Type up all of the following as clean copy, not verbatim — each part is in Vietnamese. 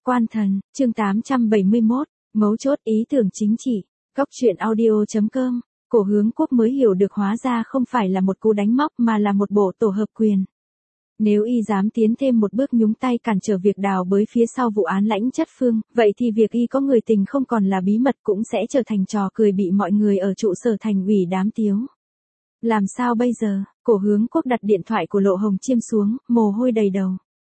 Quan thần, chương 871, mấu chốt ý tưởng chính trị, góc truyện audio.com, Cổ Hướng Quốc mới hiểu được hóa ra không phải là một cú đánh móc mà là một bộ tổ hợp quyền. Nếu y dám tiến thêm một bước nhúng tay cản trở việc đào bới phía sau vụ án Lãnh Chất Phương, vậy thì việc y có người tình không còn là bí mật cũng sẽ trở thành trò cười bị mọi người ở trụ sở thành ủy đám tiếu. Làm sao bây giờ? Cổ Hướng Quốc đặt điện thoại của Lộ Hồng Chiêm xuống, mồ hôi đầy đầu.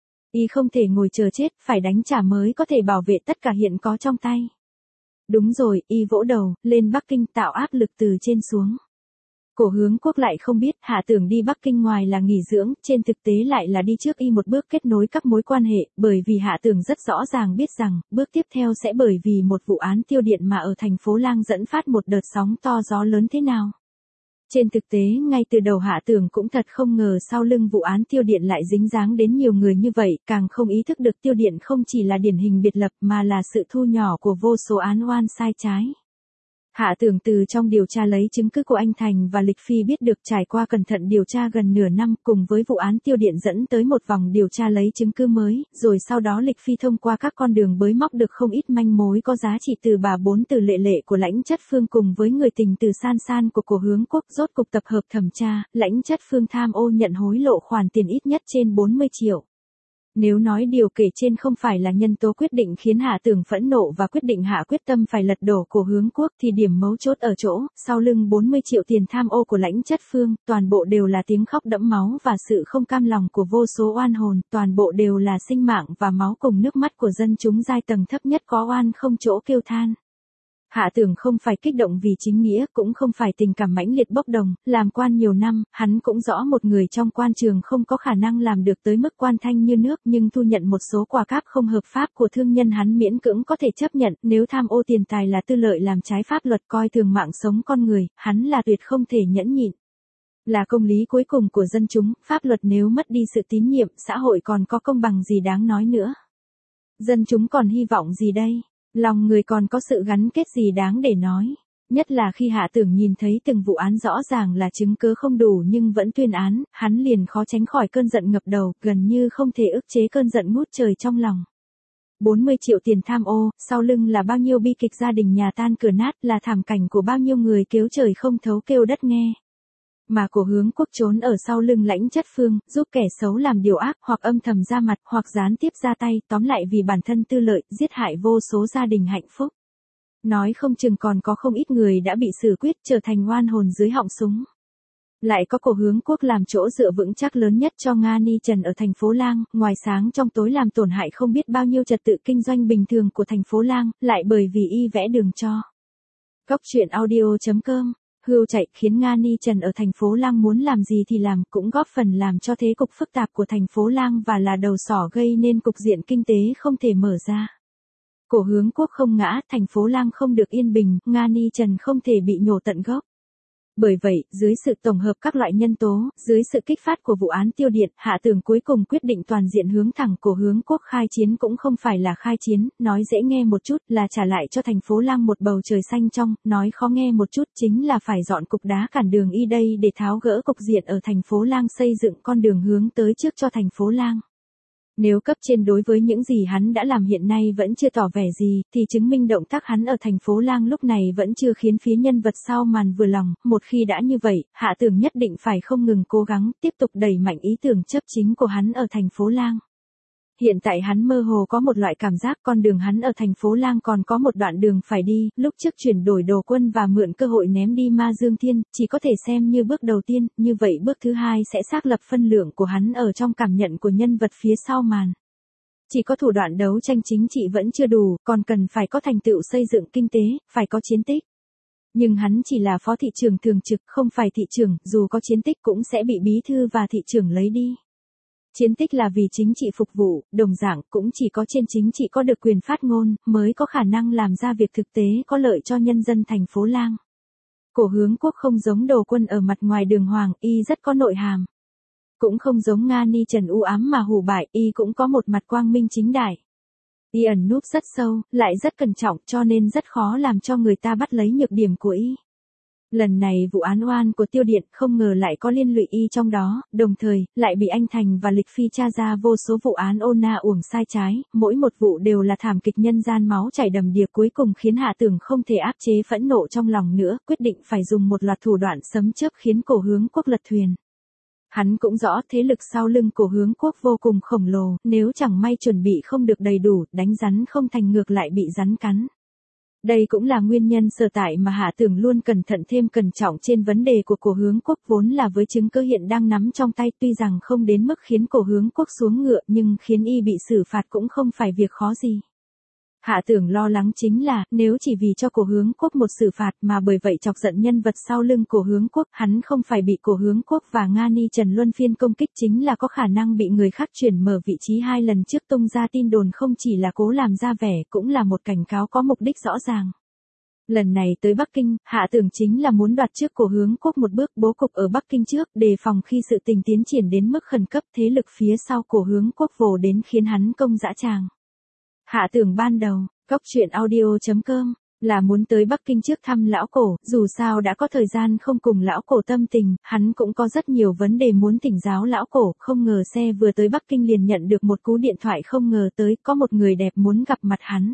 Y không thể ngồi chờ chết, phải đánh trả mới có thể bảo vệ tất cả hiện có trong tay. Đúng rồi, y vỗ đầu, lên Bắc Kinh tạo áp lực từ trên xuống. Cổ Hướng Quốc lại không biết, Hạ Tưởng đi Bắc Kinh ngoài là nghỉ dưỡng, trên thực tế lại là đi trước y một bước kết nối các mối quan hệ, bởi vì Hạ Tưởng rất rõ ràng biết rằng, bước tiếp theo sẽ bởi vì một vụ án tiêu điện mà ở thành phố Lang dẫn phát một đợt sóng to gió lớn thế nào. Trên thực tế, ngay từ đầu Hạ Tưởng cũng thật không ngờ sau lưng vụ án tiêu điện lại dính dáng đến nhiều người như vậy, càng không ý thức được tiêu điện không chỉ là điển hình biệt lập mà là sự thu nhỏ của vô số án oan sai trái. Hạ Tưởng từ trong điều tra lấy chứng cứ của anh Thành và Lịch Phi biết được trải qua cẩn thận điều tra gần nửa năm cùng với vụ án tiêu điện dẫn tới một vòng điều tra lấy chứng cứ mới, rồi sau đó Lịch Phi thông qua các con đường bới móc được không ít manh mối có giá trị từ bà bốn từ Lệ Lệ của Lãnh Chất Phương cùng với người tình từ San San của Cổ Hướng Quốc. Rốt cục tập hợp thẩm tra, Lãnh Chất Phương tham ô nhận hối lộ khoản tiền ít nhất trên 40 triệu. Nếu nói điều kể trên không phải là nhân tố quyết định khiến Hạ Tưởng phẫn nộ và quyết định hạ quyết tâm phải lật đổ Cổ Hướng Quốc thì điểm mấu chốt ở chỗ, sau lưng 40 triệu tiền tham ô của Lãnh Chất Phương, toàn bộ đều là tiếng khóc đẫm máu và sự không cam lòng của vô số oan hồn, toàn bộ đều là sinh mạng và máu cùng nước mắt của dân chúng giai tầng thấp nhất có oan không chỗ kêu than. Hạ Tưởng không phải kích động vì chính nghĩa, cũng không phải tình cảm mãnh liệt bốc đồng, làm quan nhiều năm, hắn cũng rõ một người trong quan trường không có khả năng làm được tới mức quan thanh như nước, nhưng thu nhận một số quà cáp không hợp pháp của thương nhân hắn miễn cưỡng có thể chấp nhận, nếu tham ô tiền tài là tư lợi làm trái pháp luật coi thường mạng sống con người, hắn là tuyệt không thể nhẫn nhịn. Là công lý cuối cùng của dân chúng, pháp luật nếu mất đi sự tín nhiệm, xã hội còn có công bằng gì đáng nói nữa. Dân chúng còn hy vọng gì đây? Lòng người còn có sự gắn kết gì đáng để nói. Nhất là khi Hạ Tưởng nhìn thấy từng vụ án rõ ràng là chứng cứ không đủ nhưng vẫn tuyên án, hắn liền khó tránh khỏi cơn giận ngập đầu, gần như không thể ức chế cơn giận ngút trời trong lòng. 40 triệu tiền tham ô, sau lưng là bao nhiêu bi kịch gia đình nhà tan cửa nát, là thảm cảnh của bao nhiêu người kêu trời không thấu kêu đất nghe. Mà Cổ Hướng Quốc trốn ở sau lưng Lãnh Chất Phương, giúp kẻ xấu làm điều ác, hoặc âm thầm ra mặt, hoặc gián tiếp ra tay, tóm lại vì bản thân tư lợi, giết hại vô số gia đình hạnh phúc. Nói không chừng còn có không ít người đã bị xử quyết trở thành oan hồn dưới họng súng. Lại có Cổ Hướng Quốc làm chỗ dựa vững chắc lớn nhất cho Nga Ni Trần ở thành phố Lang, ngoài sáng trong tối làm tổn hại không biết bao nhiêu trật tự kinh doanh bình thường của thành phố Lang, lại bởi vì y vẽ đường cho. Góc truyện audio.com, hươu chạy khiến Nga Ni Trần ở thành phố Lang muốn làm gì thì làm, cũng góp phần làm cho thế cục phức tạp của thành phố Lang và là đầu sỏ gây nên cục diện kinh tế không thể mở ra. Cổ Hướng Quốc không ngã, thành phố Lang không được yên bình, Nga Ni Trần không thể bị nhổ tận gốc. Bởi vậy, dưới sự tổng hợp các loại nhân tố, dưới sự kích phát của vụ án tiêu điện, Hạ Tưởng cuối cùng quyết định toàn diện hướng thẳng Cổ Hướng Quốc khai chiến cũng không phải là khai chiến, nói dễ nghe một chút là trả lại cho thành phố Lang một bầu trời xanh trong, nói khó nghe một chút chính là phải dọn cục đá cản đường y đây để tháo gỡ cục diện ở thành phố Lang xây dựng con đường hướng tới trước cho thành phố Lang. Nếu cấp trên đối với những gì hắn đã làm hiện nay vẫn chưa tỏ vẻ gì, thì chứng minh động tác hắn ở thành phố Lang lúc này vẫn chưa khiến phía nhân vật sau màn vừa lòng, một khi đã như vậy, Hạ Tưởng nhất định phải không ngừng cố gắng, tiếp tục đẩy mạnh ý tưởng chấp chính của hắn ở thành phố Lang. Hiện tại hắn mơ hồ có một loại cảm giác con đường hắn ở thành phố Lang còn có một đoạn đường phải đi, lúc trước chuyển đổi đồ quân và mượn cơ hội ném đi Ma Dương Thiên, chỉ có thể xem như bước đầu tiên, như vậy bước thứ hai sẽ xác lập phân lượng của hắn ở trong cảm nhận của nhân vật phía sau màn. Chỉ có thủ đoạn đấu tranh chính trị vẫn chưa đủ, còn cần phải có thành tựu xây dựng kinh tế, phải có chiến tích. Nhưng hắn chỉ là phó thị trưởng thường trực, không phải thị trưởng, dù có chiến tích cũng sẽ bị bí thư và thị trưởng lấy đi. Chiến tích là vì chính trị phục vụ, đồng dạng cũng chỉ có trên chính trị có được quyền phát ngôn, mới có khả năng làm ra việc thực tế có lợi cho nhân dân thành phố Lang. Cổ Hướng Quốc không giống đồ quân ở mặt ngoài đường hoàng, y rất có nội hàm. Cũng không giống Nga Ni Trần u ám mà hù bại, y cũng có một mặt quang minh chính đại. Y ẩn núp rất sâu, lại rất cẩn trọng cho nên rất khó làm cho người ta bắt lấy nhược điểm của y. Lần này vụ án oan của Tiêu Điện không ngờ lại có liên lụy y trong đó, đồng thời, lại bị anh Thành và Lịch Phi tra ra vô số vụ án ôn na uổng sai trái, mỗi một vụ đều là thảm kịch nhân gian máu chảy đầm đìa, cuối cùng khiến Hạ Tưởng không thể áp chế phẫn nộ trong lòng nữa, quyết định phải dùng một loạt thủ đoạn sấm chớp khiến Cổ Hướng Quốc lật thuyền. Hắn cũng rõ thế lực sau lưng Cổ Hướng Quốc vô cùng khổng lồ, nếu chẳng may chuẩn bị không được đầy đủ, đánh rắn không thành ngược lại bị rắn cắn. Đây cũng là nguyên nhân sở tại mà Hạ Tưởng luôn cẩn thận thêm cẩn trọng trên vấn đề của Cổ Hướng Quốc, vốn là với chứng cứ hiện đang nắm trong tay, tuy rằng không đến mức khiến Cổ Hướng Quốc xuống ngựa nhưng khiến y bị xử phạt cũng không phải việc khó gì. Hạ Tưởng lo lắng chính là, nếu chỉ vì cho Cổ Hướng Quốc một xử phạt mà bởi vậy chọc giận nhân vật sau lưng Cổ Hướng Quốc, hắn không phải bị Cổ Hướng Quốc và Nga Ni Trần luân phiên công kích, chính là có khả năng bị người khác chuyển mở vị trí. 2 lần trước tung ra tin đồn không chỉ là cố làm ra vẻ, cũng là một cảnh cáo có mục đích rõ ràng. Lần này tới Bắc Kinh, Hạ Tưởng chính là muốn đoạt trước Cổ Hướng Quốc một bước, bố cục ở Bắc Kinh trước, đề phòng khi sự tình tiến triển đến mức khẩn cấp, thế lực phía sau Cổ Hướng Quốc vồ đến khiến hắn công dã tràng. Hạ Tưởng ban đầu, góc truyện audio.com, là muốn tới Bắc Kinh trước thăm lão Cổ, dù sao đã có thời gian không cùng lão Cổ tâm tình, hắn cũng có rất nhiều vấn đề muốn thỉnh giáo lão Cổ, không ngờ xe vừa tới Bắc Kinh liền nhận được một cú điện thoại không ngờ tới, có một người đẹp muốn gặp mặt hắn.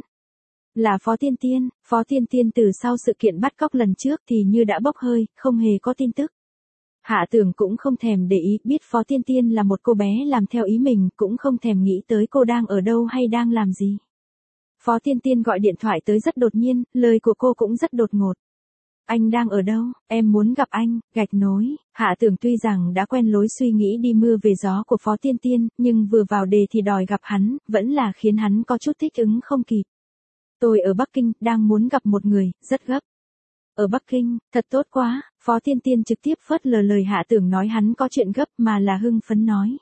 Là Phó Tiên Tiên từ sau sự kiện bắt cóc lần trước thì như đã bốc hơi, không hề có tin tức. Hạ Tưởng cũng không thèm để ý, biết Phó Tiên Tiên là một cô bé làm theo ý mình, cũng không thèm nghĩ tới cô đang ở đâu hay đang làm gì. Phó Tiên Tiên gọi điện thoại tới rất đột nhiên, lời của cô cũng rất đột ngột. Anh đang ở đâu, em muốn gặp anh, gạch nối. Hạ Tưởng tuy rằng đã quen lối suy nghĩ đi mưa về gió của Phó Tiên Tiên, nhưng vừa vào đề thì đòi gặp hắn, vẫn là khiến hắn có chút thích ứng không kịp. Tôi ở Bắc Kinh, đang muốn gặp một người, rất gấp. Ở Bắc Kinh, thật tốt quá, Phó Tiên Tiên trực tiếp phớt lờ lời Hạ Tưởng nói hắn có chuyện gấp mà là hưng phấn nói.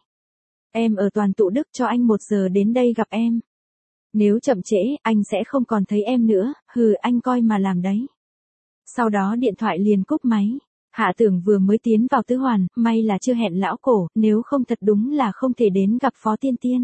Em ở Toàn Tụ Đức, cho anh 1 giờ đến đây gặp em. Nếu chậm trễ, anh sẽ không còn thấy em nữa, anh coi mà làm đấy. Sau đó điện thoại liền cúp máy. Hạ Tưởng vừa mới tiến vào tứ hoàn, may là chưa hẹn lão Cổ, nếu không thật đúng là không thể đến gặp Phó Tiên Tiên.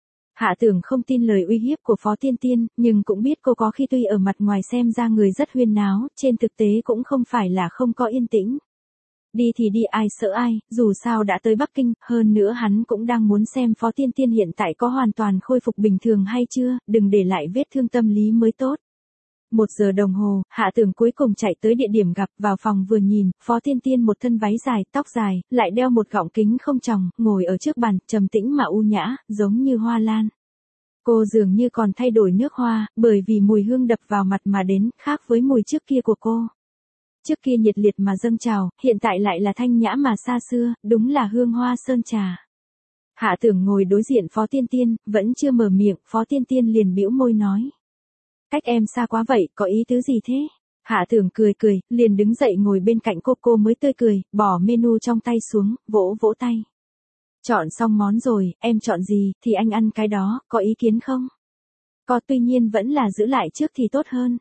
Hạ Tưởng không tin lời uy hiếp của Phó Tiên Tiên, nhưng cũng biết cô có khi tuy ở mặt ngoài xem ra người rất huyên náo, trên thực tế cũng không phải là không có yên tĩnh. Đi thì đi, ai sợ ai, dù sao đã tới Bắc Kinh, hơn nữa hắn cũng đang muốn xem Phó Tiên Tiên hiện tại có hoàn toàn khôi phục bình thường hay chưa, đừng để lại vết thương tâm lý mới tốt. 1 giờ đồng hồ, Hạ Tưởng cuối cùng chạy tới địa điểm gặp, vào phòng vừa nhìn, Phó Tiên Tiên một thân váy dài, tóc dài, lại đeo một gọng kính không tròng, ngồi ở trước bàn, trầm tĩnh mà u nhã, giống như hoa lan. Cô dường như còn thay đổi nước hoa, bởi vì mùi hương đập vào mặt mà đến, khác với mùi trước kia của cô. Trước kia nhiệt liệt mà dâng trào, hiện tại lại là thanh nhã mà xa xưa, đúng là hương hoa sơn trà. Hạ Tưởng ngồi đối diện Phó Tiên Tiên, vẫn chưa mở miệng, Phó Tiên Tiên liền bĩu môi nói. Cách em xa quá vậy, có ý tứ gì thế? Hạ Tưởng cười cười, liền đứng dậy ngồi bên cạnh cô mới tươi cười, bỏ menu trong tay xuống, vỗ vỗ tay. Chọn xong món rồi, em chọn gì, thì anh ăn cái đó, có ý kiến không? Có, tuy nhiên vẫn là giữ lại trước thì tốt hơn.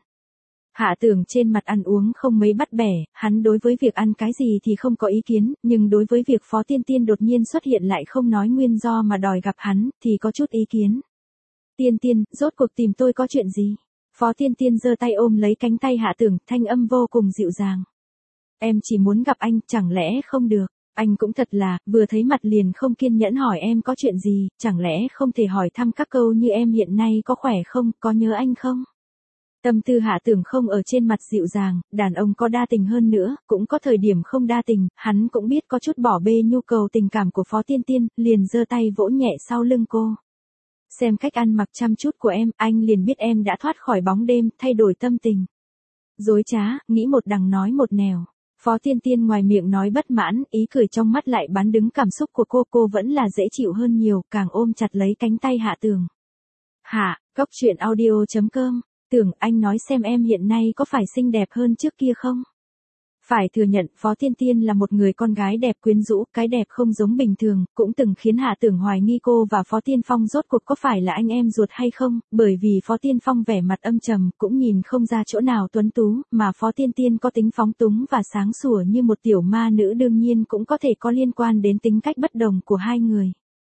Hạ Tưởng trên mặt ăn uống không mấy bắt bẻ, hắn đối với việc ăn cái gì thì không có ý kiến, nhưng đối với việc Phó Tiên Tiên đột nhiên xuất hiện lại không nói nguyên do mà đòi gặp hắn, thì có chút ý kiến. Tiên Tiên, rốt cuộc tìm tôi có chuyện gì? Phó Tiên Tiên giơ tay ôm lấy cánh tay Hạ Tưởng, thanh âm vô cùng dịu dàng. Em chỉ muốn gặp anh, chẳng lẽ không được? Anh cũng thật là, vừa thấy mặt liền không kiên nhẫn hỏi em có chuyện gì, chẳng lẽ không thể hỏi thăm các câu như em hiện nay có khỏe không, có nhớ anh không? Tâm tư Hạ Tưởng không ở trên mặt dịu dàng, đàn ông có đa tình hơn nữa, cũng có thời điểm không đa tình, hắn cũng biết có chút bỏ bê nhu cầu tình cảm của Phó Tiên Tiên, liền giơ tay vỗ nhẹ sau lưng cô. Xem cách ăn mặc chăm chút của em, anh liền biết em đã thoát khỏi bóng đêm, thay đổi tâm tình. Dối trá, nghĩ một đằng nói một nẻo. Phó Tiên Tiên ngoài miệng nói bất mãn, ý cười trong mắt lại bán đứng cảm xúc của cô vẫn là dễ chịu hơn nhiều, càng ôm chặt lấy cánh tay Hạ Tưởng. Hạ, góc truyện audio.com, Tưởng anh nói xem em hiện nay có phải xinh đẹp hơn trước kia không? Phải thừa nhận Phó Tiên Tiên là một người con gái đẹp quyến rũ, cái đẹp không giống bình thường, cũng từng khiến Hạ Tưởng hoài nghi cô và Phó Tiên Phong rốt cuộc có phải là anh em ruột hay không, bởi vì Phó Tiên Phong vẻ mặt âm trầm, cũng nhìn không ra chỗ nào tuấn tú, mà Phó Tiên Tiên có tính phóng túng và sáng sủa như một tiểu ma nữ, đương nhiên cũng có thể có liên quan đến tính cách bất đồng của hai người.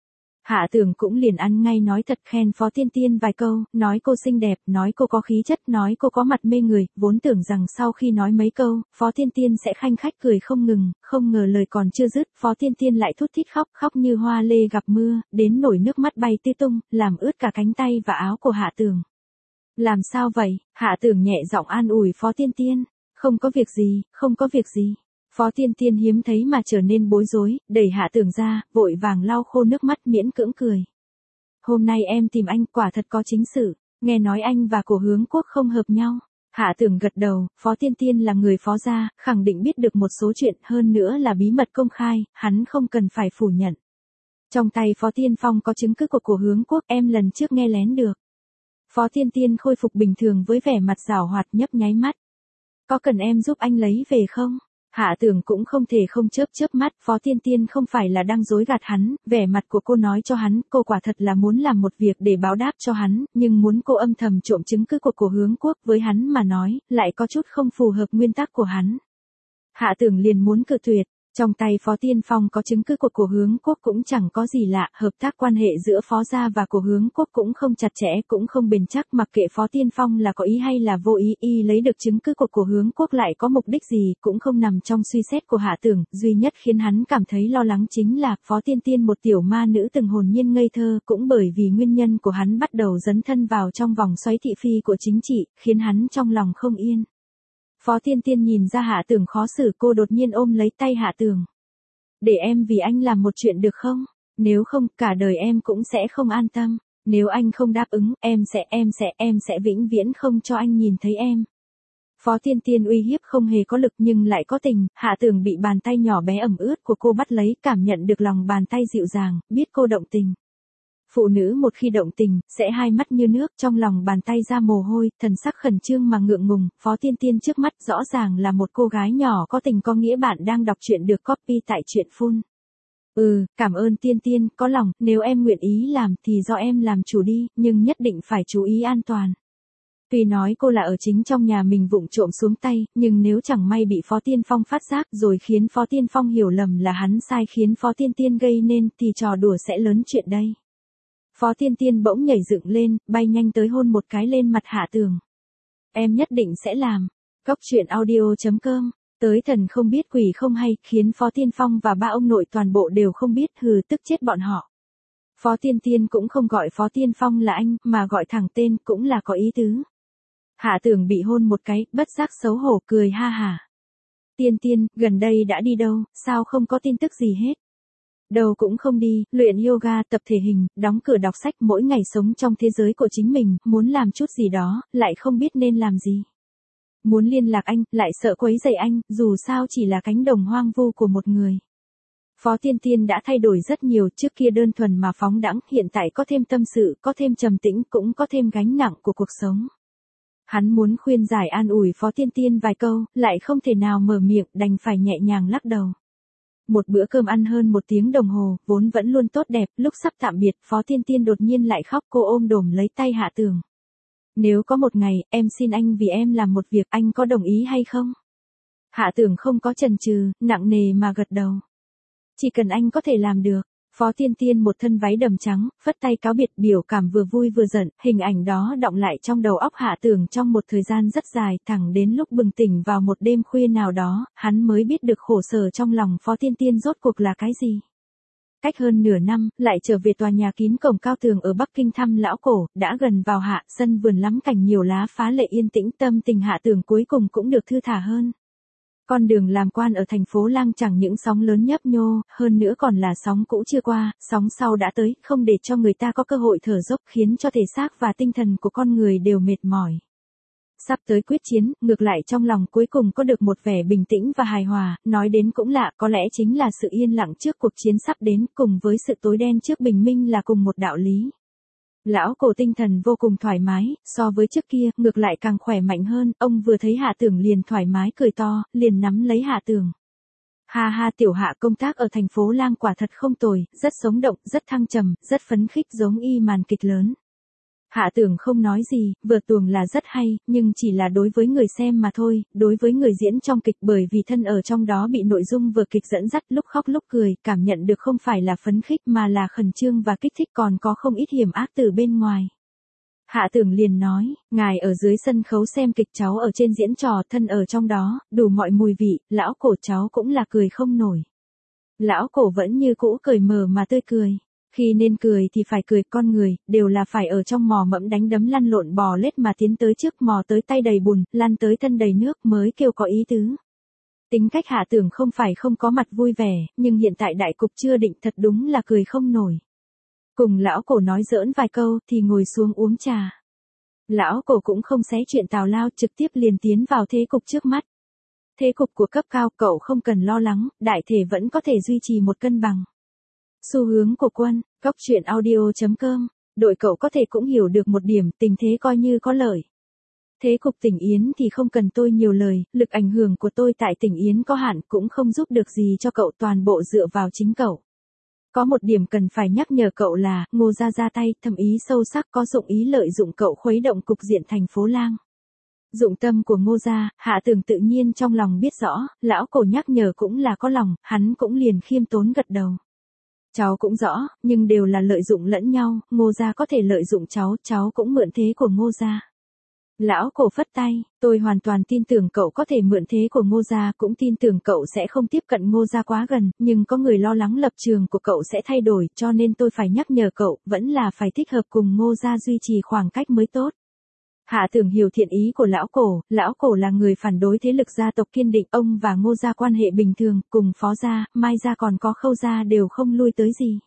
Hạ Tường cũng liền ăn ngay nói thật khen Phó Tiên Tiên vài câu, nói cô xinh đẹp, nói cô có khí chất, nói cô có mặt mê người, vốn tưởng rằng sau khi nói mấy câu, Phó Tiên Tiên sẽ khanh khách cười không ngừng, không ngờ lời còn chưa dứt, Phó Tiên Tiên lại thút thít khóc, khóc như hoa lê gặp mưa, đến nổi nước mắt bay tứ tung, làm ướt cả cánh tay và áo của Hạ Tường. Làm sao vậy? Hạ Tường nhẹ giọng an ủi Phó Tiên Tiên, không có việc gì, không có việc gì. Phó Tiên Tiên hiếm thấy mà trở nên bối rối, đẩy Hạ Tường ra, vội vàng lau khô nước mắt miễn cưỡng cười. Hôm nay em tìm anh quả thật có chính sự, nghe nói anh và Cổ Hướng Quốc không hợp nhau. Hạ Tường gật đầu, Phó Tiên Tiên là người Phó gia, khẳng định biết được một số chuyện hơn nữa là bí mật công khai, hắn không cần phải phủ nhận. Trong tay Phó Tiên Phong có chứng cứ của Cổ Hướng Quốc em lần trước nghe lén được. Phó Tiên Tiên khôi phục bình thường với vẻ mặt giảo hoạt nhấp nháy mắt. Có cần em giúp anh lấy về không? Hạ Tường cũng không thể không chớp mắt, Phó Tiên Tiên không phải là đang dối gạt hắn, vẻ mặt của cô nói cho hắn, cô quả thật là muốn làm một việc để báo đáp cho hắn, nhưng muốn cô âm thầm trộm chứng cứ của Cổ Hướng Quốc với hắn mà nói, lại có chút không phù hợp nguyên tắc của hắn. Hạ Tường liền muốn cự tuyệt. Trong tay Phó Tiên Phong có chứng cứ của Cổ Hướng Quốc cũng chẳng có gì lạ, hợp tác quan hệ giữa Phó gia và Cổ Hướng Quốc cũng không chặt chẽ, cũng không bền chắc, mặc kệ Phó Tiên Phong là có ý hay là vô ý, y lấy được chứng cứ của Cổ Hướng Quốc lại có mục đích gì, cũng không nằm trong suy xét của Hạ Tường, duy nhất khiến hắn cảm thấy lo lắng chính là Phó Tiên Tiên một tiểu ma nữ từng hồn nhiên ngây thơ, cũng bởi vì nguyên nhân của hắn bắt đầu dấn thân vào trong vòng xoáy thị phi của chính trị, khiến hắn trong lòng không yên. Phó Tiên Tiên nhìn ra Hạ Tường khó xử, cô đột nhiên ôm lấy tay Hạ Tường. Để em vì anh làm một chuyện được không? Nếu không, cả đời em cũng sẽ không an tâm. Nếu anh không đáp ứng, em sẽ vĩnh viễn không cho anh nhìn thấy em. Phó Tiên Tiên uy hiếp không hề có lực nhưng lại có tình, Hạ Tường bị bàn tay nhỏ bé ẩm ướt của cô bắt lấy, cảm nhận được lòng bàn tay dịu dàng, biết cô động tình. Phụ nữ một khi động tình, sẽ hai mắt như nước, trong lòng bàn tay ra mồ hôi, thần sắc khẩn trương mà ngượng ngùng, Phó Tiên Tiên trước mắt rõ ràng là một cô gái nhỏ có tình có nghĩa. Bạn đang đọc truyện được copy tại truyện Full. Cảm ơn Tiên Tiên, có lòng, nếu em nguyện ý làm thì do em làm chủ đi, nhưng nhất định phải chú ý an toàn. Tuy nói cô là ở chính trong nhà mình vụng trộm xuống tay, nhưng nếu chẳng may bị Phó Tiên Phong phát giác rồi khiến Phó Tiên Phong hiểu lầm là hắn sai khiến Phó Tiên Tiên gây nên thì trò đùa sẽ lớn chuyện đây. Phó Tiên Tiên bỗng nhảy dựng lên, bay nhanh tới hôn một cái lên mặt Hạ Tường. Em nhất định sẽ làm. Góc truyện audio.com. Tới thần không biết quỷ không hay, khiến Phó Tiên Phong và ba ông nội toàn bộ đều không biết, hừ, tức chết bọn họ. Phó Tiên Tiên cũng không gọi Phó Tiên Phong là anh, mà gọi thẳng tên, cũng là có ý tứ. Hạ Tường bị hôn một cái, bất giác xấu hổ cười ha hả. Tiên Tiên, gần đây đã đi đâu, sao không có tin tức gì hết? Đâu cũng không đi, luyện yoga, tập thể hình, đóng cửa đọc sách, mỗi ngày sống trong thế giới của chính mình, muốn làm chút gì đó, lại không biết nên làm gì. Muốn liên lạc anh, lại sợ quấy rầy anh, dù sao chỉ là cánh đồng hoang vu của một người. Phó Tiên Tiên đã thay đổi rất nhiều, trước kia đơn thuần mà phóng đãng, hiện tại có thêm tâm sự, có thêm trầm tĩnh, cũng có thêm gánh nặng của cuộc sống. Hắn muốn khuyên giải an ủi Phó Tiên Tiên vài câu, lại không thể nào mở miệng, đành phải nhẹ nhàng lắc đầu. Một bữa cơm ăn hơn 1 tiếng đồng hồ, vốn vẫn luôn tốt đẹp, lúc sắp tạm biệt, Phó Tiên Tiên đột nhiên lại khóc, cô ôm đồm lấy tay Hạ Tường. Nếu có một ngày, em xin anh vì em làm một việc, anh có đồng ý hay không? Hạ Tường không có chần chừ, nặng nề mà gật đầu. Chỉ cần anh có thể làm được. Phó Tiên Tiên một thân váy đầm trắng, phất tay cáo biệt, biểu cảm vừa vui vừa giận, hình ảnh đó đọng lại trong đầu óc Hạ Tường trong một thời gian rất dài, thẳng đến lúc bừng tỉnh vào một đêm khuya nào đó, hắn mới biết được khổ sở trong lòng Phó Tiên Tiên rốt cuộc là cái gì. Cách hơn nửa năm, lại trở về tòa nhà kín cổng cao tường ở Bắc Kinh thăm lão Cổ, đã gần vào hạ, sân vườn lắm cảnh nhiều lá phá lệ yên tĩnh, tâm tình Hạ Tường cuối cùng cũng được thư thả hơn. Con đường làm quan ở thành phố Lang chẳng những sóng lớn nhấp nhô, hơn nữa còn là sóng cũ chưa qua, sóng sau đã tới, không để cho người ta có cơ hội thở dốc, khiến cho thể xác và tinh thần của con người đều mệt mỏi. Sắp tới quyết chiến, ngược lại trong lòng cuối cùng có được một vẻ bình tĩnh và hài hòa, nói đến cũng lạ, có lẽ chính là sự yên lặng trước cuộc chiến sắp đến, cùng với sự tối đen trước bình minh là cùng một đạo lý. Lão Cổ tinh thần vô cùng thoải mái, so với trước kia, ngược lại càng khỏe mạnh hơn, ông vừa thấy Hạ Tường liền thoải mái cười to, liền nắm lấy Hạ Tường. Ha ha, tiểu Hạ công tác ở thành phố Lang quả thật không tồi, rất sống động, rất thăng trầm, rất phấn khích, giống y màn kịch lớn. Hạ Tưởng không nói gì, vở tuồng là rất hay, nhưng chỉ là đối với người xem mà thôi, đối với người diễn trong kịch bởi vì thân ở trong đó bị nội dung vở kịch dẫn dắt lúc khóc lúc cười, cảm nhận được không phải là phấn khích mà là khẩn trương và kích thích còn có không ít hiểm ác từ bên ngoài. Hạ Tưởng liền nói, ngài ở dưới sân khấu xem kịch cháu ở trên diễn trò thân ở trong đó, đủ mọi mùi vị, lão cổ cháu cũng là cười không nổi. Lão cổ vẫn như cũ cười mờ mà tươi cười. Khi nên cười thì phải cười, con người, đều là phải ở trong mò mẫm đánh đấm lăn lộn bò lết mà tiến tới trước mò tới tay đầy bùn, lăn tới thân đầy nước mới kêu có ý tứ. Tính cách Hạ Tưởng không phải không có mặt vui vẻ, nhưng hiện tại đại cục chưa định thật đúng là cười không nổi. Cùng lão cổ nói giỡn vài câu thì ngồi xuống uống trà. Lão cổ cũng không xé chuyện tào lao trực tiếp liền tiến vào thế cục trước mắt. Thế cục của cấp cao cậu không cần lo lắng, đại thể vẫn có thể duy trì một cân bằng. Xu hướng của quân, góc truyện audio.com, đội cậu có thể cũng hiểu được một điểm, tình thế coi như có lợi. Thế cục tỉnh Yến thì không cần tôi nhiều lời, lực ảnh hưởng của tôi tại tỉnh Yến có hạn cũng không giúp được gì cho cậu, toàn bộ dựa vào chính cậu. Có một điểm cần phải nhắc nhở cậu là, Ngô gia ra tay, thâm ý sâu sắc có dụng ý lợi dụng cậu khuấy động cục diện thành phố Lang. Dụng tâm của Ngô gia, Hạ Tưởng tự nhiên trong lòng biết rõ, lão cổ nhắc nhở cũng là có lòng, hắn cũng liền khiêm tốn gật đầu. Cháu cũng rõ, nhưng đều là lợi dụng lẫn nhau, Ngô gia có thể lợi dụng cháu cũng mượn thế của Ngô gia. Lão cổ phất tay, tôi hoàn toàn tin tưởng cậu có thể mượn thế của Ngô gia, cũng tin tưởng cậu sẽ không tiếp cận Ngô gia quá gần, nhưng có người lo lắng lập trường của cậu sẽ thay đổi, cho nên tôi phải nhắc nhở cậu, vẫn là phải thích hợp cùng Ngô gia duy trì khoảng cách mới tốt. Hạ Tưởng hiểu thiện ý của lão cổ là người phản đối thế lực gia tộc kiên định, ông và Ngô gia quan hệ bình thường, cùng Phó gia, Mai gia còn có Khâu gia đều không lui tới gì.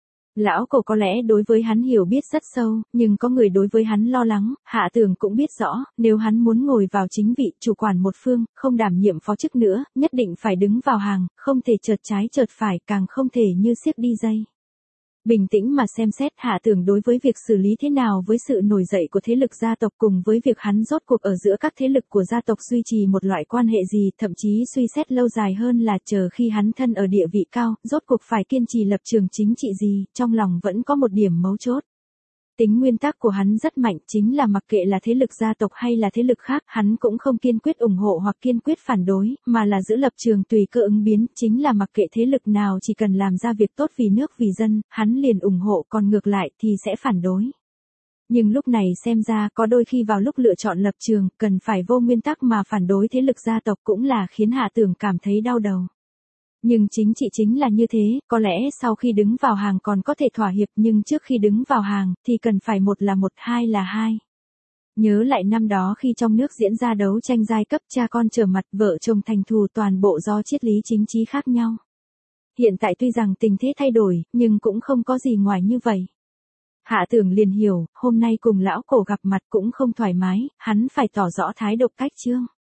Lão cổ có lẽ đối với hắn hiểu biết rất sâu, nhưng có người đối với hắn lo lắng, Hạ Tưởng cũng biết rõ, nếu hắn muốn ngồi vào chính vị, chủ quản một phương, không đảm nhiệm phó chức nữa, nhất định phải đứng vào hàng, không thể chợt trái chợt phải, càng không thể như siếc đi dây. Bình tĩnh mà xem xét Hạ Tưởng đối với việc xử lý thế nào với sự nổi dậy của thế lực gia tộc cùng với việc hắn rốt cuộc ở giữa các thế lực của gia tộc duy trì một loại quan hệ gì, thậm chí suy xét lâu dài hơn là chờ khi hắn thân ở địa vị cao, rốt cuộc phải kiên trì lập trường chính trị gì, trong lòng vẫn có một điểm mấu chốt. Tính nguyên tắc của hắn rất mạnh, chính là mặc kệ là thế lực gia tộc hay là thế lực khác, hắn cũng không kiên quyết ủng hộ hoặc kiên quyết phản đối, mà là giữ lập trường tùy cơ ứng biến, chính là mặc kệ thế lực nào chỉ cần làm ra việc tốt vì nước vì dân, hắn liền ủng hộ, còn ngược lại thì sẽ phản đối. Nhưng lúc này xem ra có đôi khi vào lúc lựa chọn lập trường, cần phải vô nguyên tắc mà phản đối thế lực gia tộc cũng là khiến Hạ Tưởng cảm thấy đau đầu. Nhưng chính trị chính là như thế, có lẽ sau khi đứng vào hàng còn có thể thỏa hiệp, nhưng trước khi đứng vào hàng, thì cần phải một là một, hai là hai. Nhớ lại năm đó khi trong nước diễn ra đấu tranh giai cấp, cha con trở mặt, vợ chồng thành thù, toàn bộ do triết lý chính trị khác nhau. Hiện tại tuy rằng tình thế thay đổi, nhưng cũng không có gì ngoài như vậy. Hạ Tưởng liền hiểu, hôm nay cùng lão cổ gặp mặt cũng không thoải mái, hắn phải tỏ rõ thái độ cách chương.